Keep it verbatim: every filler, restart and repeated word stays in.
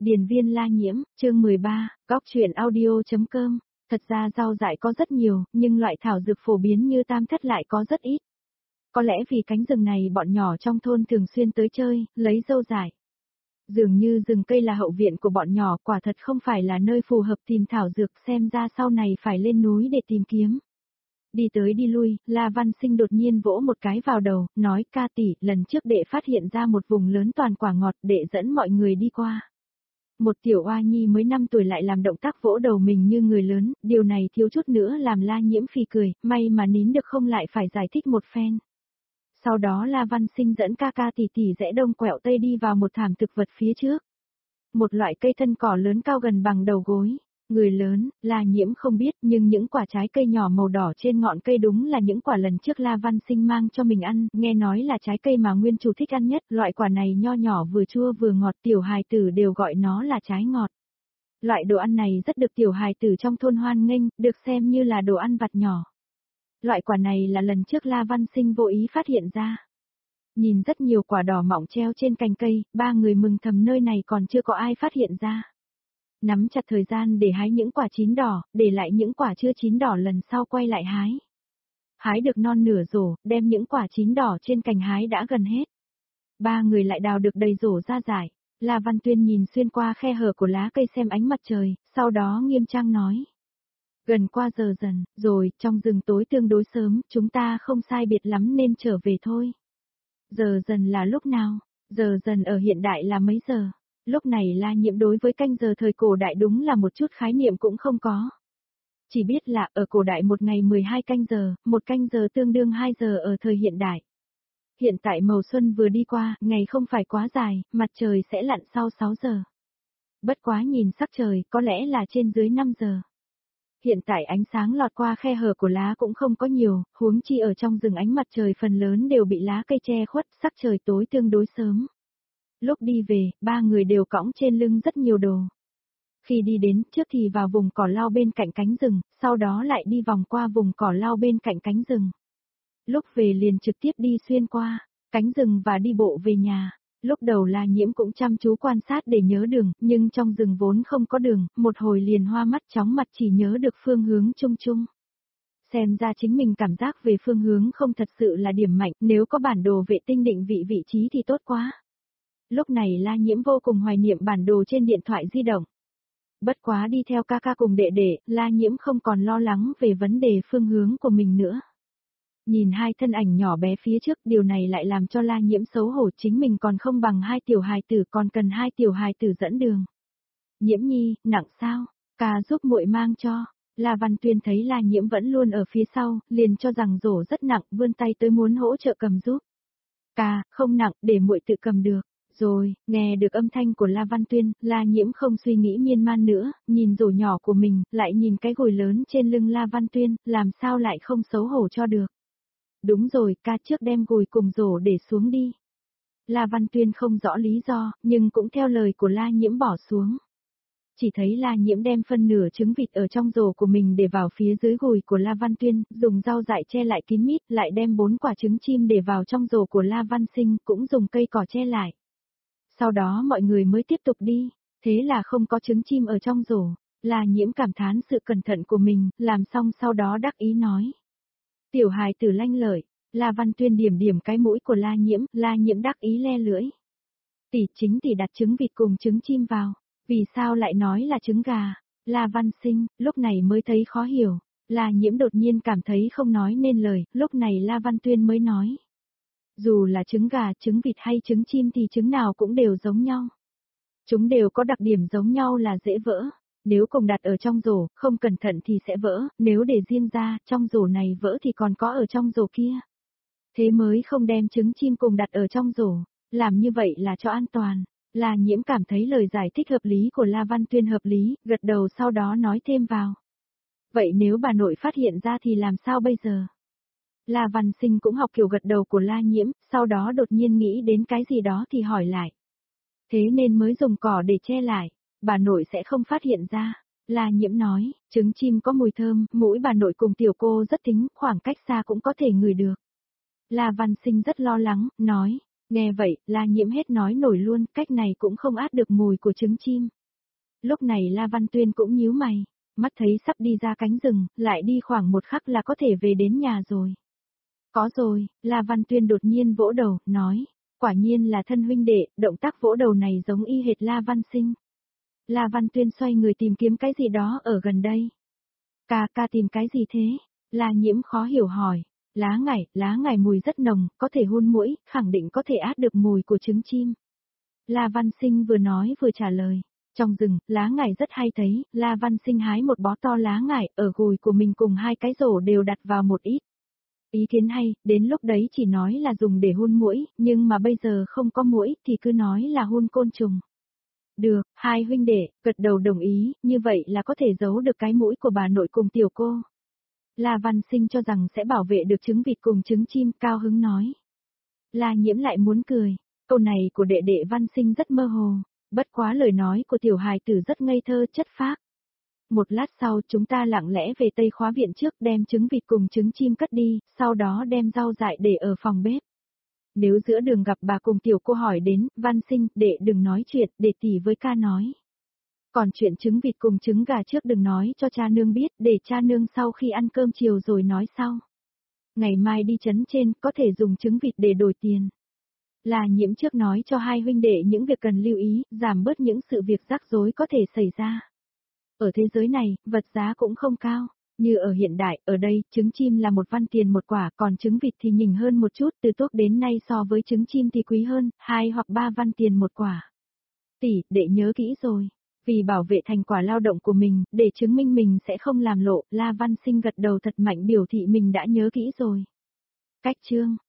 Điền viên La Nhiễm, chương mười ba, góc truyện audio.com. Thật ra rau dại có rất nhiều, nhưng loại thảo dược phổ biến như tam thất lại có rất ít. Có lẽ vì cánh rừng này bọn nhỏ trong thôn thường xuyên tới chơi, lấy dâu dại. Dường như rừng cây là hậu viện của bọn nhỏ, quả thật không phải là nơi phù hợp tìm thảo dược, xem ra sau này phải lên núi để tìm kiếm. Đi tới đi lui, La Văn Sinh đột nhiên vỗ một cái vào đầu, nói: ca tỷ, lần trước đệ phát hiện ra một vùng lớn toàn quả ngọt, đệ dẫn mọi người đi qua. Một tiểu oa nhi mới năm tuổi lại làm động tác vỗ đầu mình như người lớn, điều này thiếu chút nữa làm La Nhiễm phì cười, may mà nín được không lại phải giải thích một phen. Sau đó La Văn Sinh dẫn ca ca tỷ tỷ rẽ đông quẹo tây đi vào một thảm thực vật phía trước. Một loại cây thân cỏ lớn cao gần bằng đầu gối. Người lớn, La Nhiễm không biết, nhưng những quả trái cây nhỏ màu đỏ trên ngọn cây đúng là những quả lần trước La Văn Sinh mang cho mình ăn, nghe nói là trái cây mà nguyên chủ thích ăn nhất, loại quả này nho nhỏ vừa chua vừa ngọt, tiểu hài tử đều gọi nó là trái ngọt. Loại đồ ăn này rất được tiểu hài tử trong thôn hoan nghênh, được xem như là đồ ăn vặt nhỏ. Loại quả này là lần trước La Văn Sinh vô ý phát hiện ra. Nhìn rất nhiều quả đỏ mọng treo trên cành cây, ba người mừng thầm nơi này còn chưa có ai phát hiện ra. Nắm chặt thời gian để hái những quả chín đỏ, để lại những quả chưa chín đỏ lần sau quay lại hái. Hái được non nửa rổ, đem những quả chín đỏ trên cành hái đã gần hết. Ba người lại đào được đầy rổ ra giải. La Văn Tuyên nhìn xuyên qua khe hở của lá cây xem ánh mặt trời, sau đó nghiêm trang nói. Gần qua giờ dần, rồi, trong rừng tối tương đối sớm, chúng ta không sai biệt lắm nên trở về thôi. Giờ dần là lúc nào? Giờ dần ở hiện đại là mấy giờ? Lúc này La Nhiễm đối với canh giờ thời cổ đại đúng là một chút khái niệm cũng không có. Chỉ biết là ở cổ đại một ngày mười hai canh giờ, một canh giờ tương đương hai giờ ở thời hiện đại. Hiện tại màu xuân vừa đi qua, ngày không phải quá dài, mặt trời sẽ lặn sau sáu giờ. Bất quá nhìn sắc trời, có lẽ là trên dưới năm giờ. Hiện tại ánh sáng lọt qua khe hở của lá cũng không có nhiều, huống chi ở trong rừng ánh mặt trời phần lớn đều bị lá cây che khuất, sắc trời tối tương đối sớm. Lúc đi về, ba người đều cõng trên lưng rất nhiều đồ. Khi đi đến, trước thì vào vùng cỏ lau bên cạnh cánh rừng, sau đó lại đi vòng qua vùng cỏ lau bên cạnh cánh rừng. Lúc về liền trực tiếp đi xuyên qua cánh rừng và đi bộ về nhà. Lúc đầu La Nhiễm cũng chăm chú quan sát để nhớ đường, nhưng trong rừng vốn không có đường, một hồi liền hoa mắt chóng mặt chỉ nhớ được phương hướng chung chung. Xem ra chính mình cảm giác về phương hướng không thật sự là điểm mạnh, nếu có bản đồ vệ tinh định vị vị trí thì tốt quá. Lúc này La Nhiễm vô cùng hoài niệm bản đồ trên điện thoại di động. Bất quá đi theo ca ca cùng đệ đệ, La Nhiễm không còn lo lắng về vấn đề phương hướng của mình nữa. Nhìn hai thân ảnh nhỏ bé phía trước, điều này lại làm cho La Nhiễm xấu hổ, chính mình còn không bằng hai tiểu hài tử, còn cần hai tiểu hài tử dẫn đường. Nhiễm nhi, nặng sao? Ca giúp muội mang cho. La Văn Tuyên thấy La Nhiễm vẫn luôn ở phía sau, liền cho rằng rổ rất nặng, vươn tay tới muốn hỗ trợ cầm giúp. Ca, không nặng, để muội tự cầm được. Rồi, nghe được âm thanh của La Văn Tuyên, La Nhiễm không suy nghĩ miên man nữa, nhìn rổ nhỏ của mình, lại nhìn cái gùi lớn trên lưng La Văn Tuyên, làm sao lại không xấu hổ cho được. Đúng rồi, ca trước đem gùi cùng rổ để xuống đi. La Văn Tuyên không rõ lý do, nhưng cũng theo lời của La Nhiễm bỏ xuống. Chỉ thấy La Nhiễm đem phân nửa trứng vịt ở trong rổ của mình để vào phía dưới gùi của La Văn Tuyên, dùng rau dại che lại kín mít, lại đem bốn quả trứng chim để vào trong rổ của La Văn Sinh, cũng dùng cây cỏ che lại. Sau đó mọi người mới tiếp tục đi, thế là không có trứng chim ở trong rổ. La Nhiễm cảm thán sự cẩn thận của mình, làm xong sau đó đắc ý nói. Tiểu hài tử lanh lợi. La Văn Tuyên điểm điểm cái mũi của La Nhiễm, La Nhiễm đắc ý le lưỡi. Tỷ chính tỷ đặt trứng vịt cùng trứng chim vào, vì sao lại nói là trứng gà? La Văn Sinh, lúc này mới thấy khó hiểu. La Nhiễm đột nhiên cảm thấy không nói nên lời, lúc này La Văn Tuyên mới nói. Dù là trứng gà, trứng vịt hay trứng chim thì trứng nào cũng đều giống nhau. Chúng đều có đặc điểm giống nhau là dễ vỡ. Nếu cùng đặt ở trong rổ, không cẩn thận thì sẽ vỡ, nếu để riêng ra, trong rổ này vỡ thì còn có ở trong rổ kia. Thế mới không đem trứng chim cùng đặt ở trong rổ, làm như vậy là cho an toàn. La Nhiễm cảm thấy lời giải thích hợp lý của La Văn Tuyên hợp lý, gật đầu sau đó nói thêm vào. Vậy nếu bà nội phát hiện ra thì làm sao bây giờ? La Văn Sinh cũng học kiểu gật đầu của La Nhiễm, sau đó đột nhiên nghĩ đến cái gì đó thì hỏi lại. Thế nên mới dùng cỏ để che lại, bà nội sẽ không phát hiện ra. La Nhiễm nói, trứng chim có mùi thơm, mũi bà nội cùng tiểu cô rất thính, khoảng cách xa cũng có thể ngửi được. La Văn Sinh rất lo lắng, nói, Nghe vậy, La Nhiễm hết nói nổi luôn, cách này cũng không át được mùi của trứng chim. Lúc này La Văn Tuyên cũng nhíu mày, mắt thấy sắp đi ra cánh rừng, lại đi khoảng một khắc là có thể về đến nhà rồi. Có rồi, La Văn Tuyên đột nhiên vỗ đầu, nói, quả nhiên là thân huynh đệ, động tác vỗ đầu này giống y hệt La Văn Sinh. La Văn Tuyên xoay người tìm kiếm cái gì đó ở gần đây. Ca ca tìm cái gì thế? La Nhiễm khó hiểu hỏi. Lá ngải, lá ngải mùi rất nồng, có thể hôn mũi, khẳng định có thể át được mùi của trứng chim. La Văn Sinh vừa nói vừa trả lời. Trong rừng, lá ngải rất hay thấy, La Văn Sinh hái một bó to lá ngải, ở gùi của mình cùng hai cái rổ đều đặt vào một ít. Ý kiến hay, đến lúc đấy chỉ nói là dùng để hôn muỗi, nhưng mà bây giờ không có muỗi thì cứ nói là hôn côn trùng. Được, hai huynh đệ, gật đầu đồng ý, như vậy là có thể giấu được cái mũi của bà nội cùng tiểu cô. La Văn Sinh cho rằng sẽ bảo vệ được trứng vịt cùng trứng chim, cao hứng nói. La Nhiễm lại muốn cười, câu này của đệ đệ Văn Sinh rất mơ hồ, bất quá lời nói của tiểu hài tử rất ngây thơ chất phác. Một lát sau chúng ta lặng lẽ về Tây Khóa Viện trước đem trứng vịt cùng trứng chim cất đi, sau đó đem rau dại để ở phòng bếp. Nếu giữa đường gặp bà cùng tiểu cô hỏi đến, Văn Sinh, đệ đừng nói chuyện, để tỷ với ca nói. Còn chuyện trứng vịt cùng trứng gà trước đừng nói cho cha nương biết, để cha nương sau khi ăn cơm chiều rồi nói sau. Ngày mai đi trấn trên, có thể dùng trứng vịt để đổi tiền. La Nhiễm trước nói cho hai huynh đệ những việc cần lưu ý, giảm bớt những sự việc rắc rối có thể xảy ra. Ở thế giới này, vật giá cũng không cao. Như ở hiện đại, ở đây, trứng chim là một văn tiền một quả, còn trứng vịt thì nhỉnh hơn một chút, từ tốt đến nay so với trứng chim thì quý hơn, hai hoặc ba văn tiền một quả. Tỷ, đệ nhớ kỹ rồi. Vì bảo vệ thành quả lao động của mình, để chứng minh mình sẽ không làm lộ, La Văn Sinh gật đầu thật mạnh biểu thị mình đã nhớ kỹ rồi. Cách chương